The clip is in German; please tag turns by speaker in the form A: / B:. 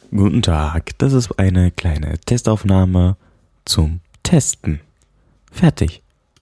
A: Guten Tag, das ist eine kleine Testaufnahme zum Testen. Fertig.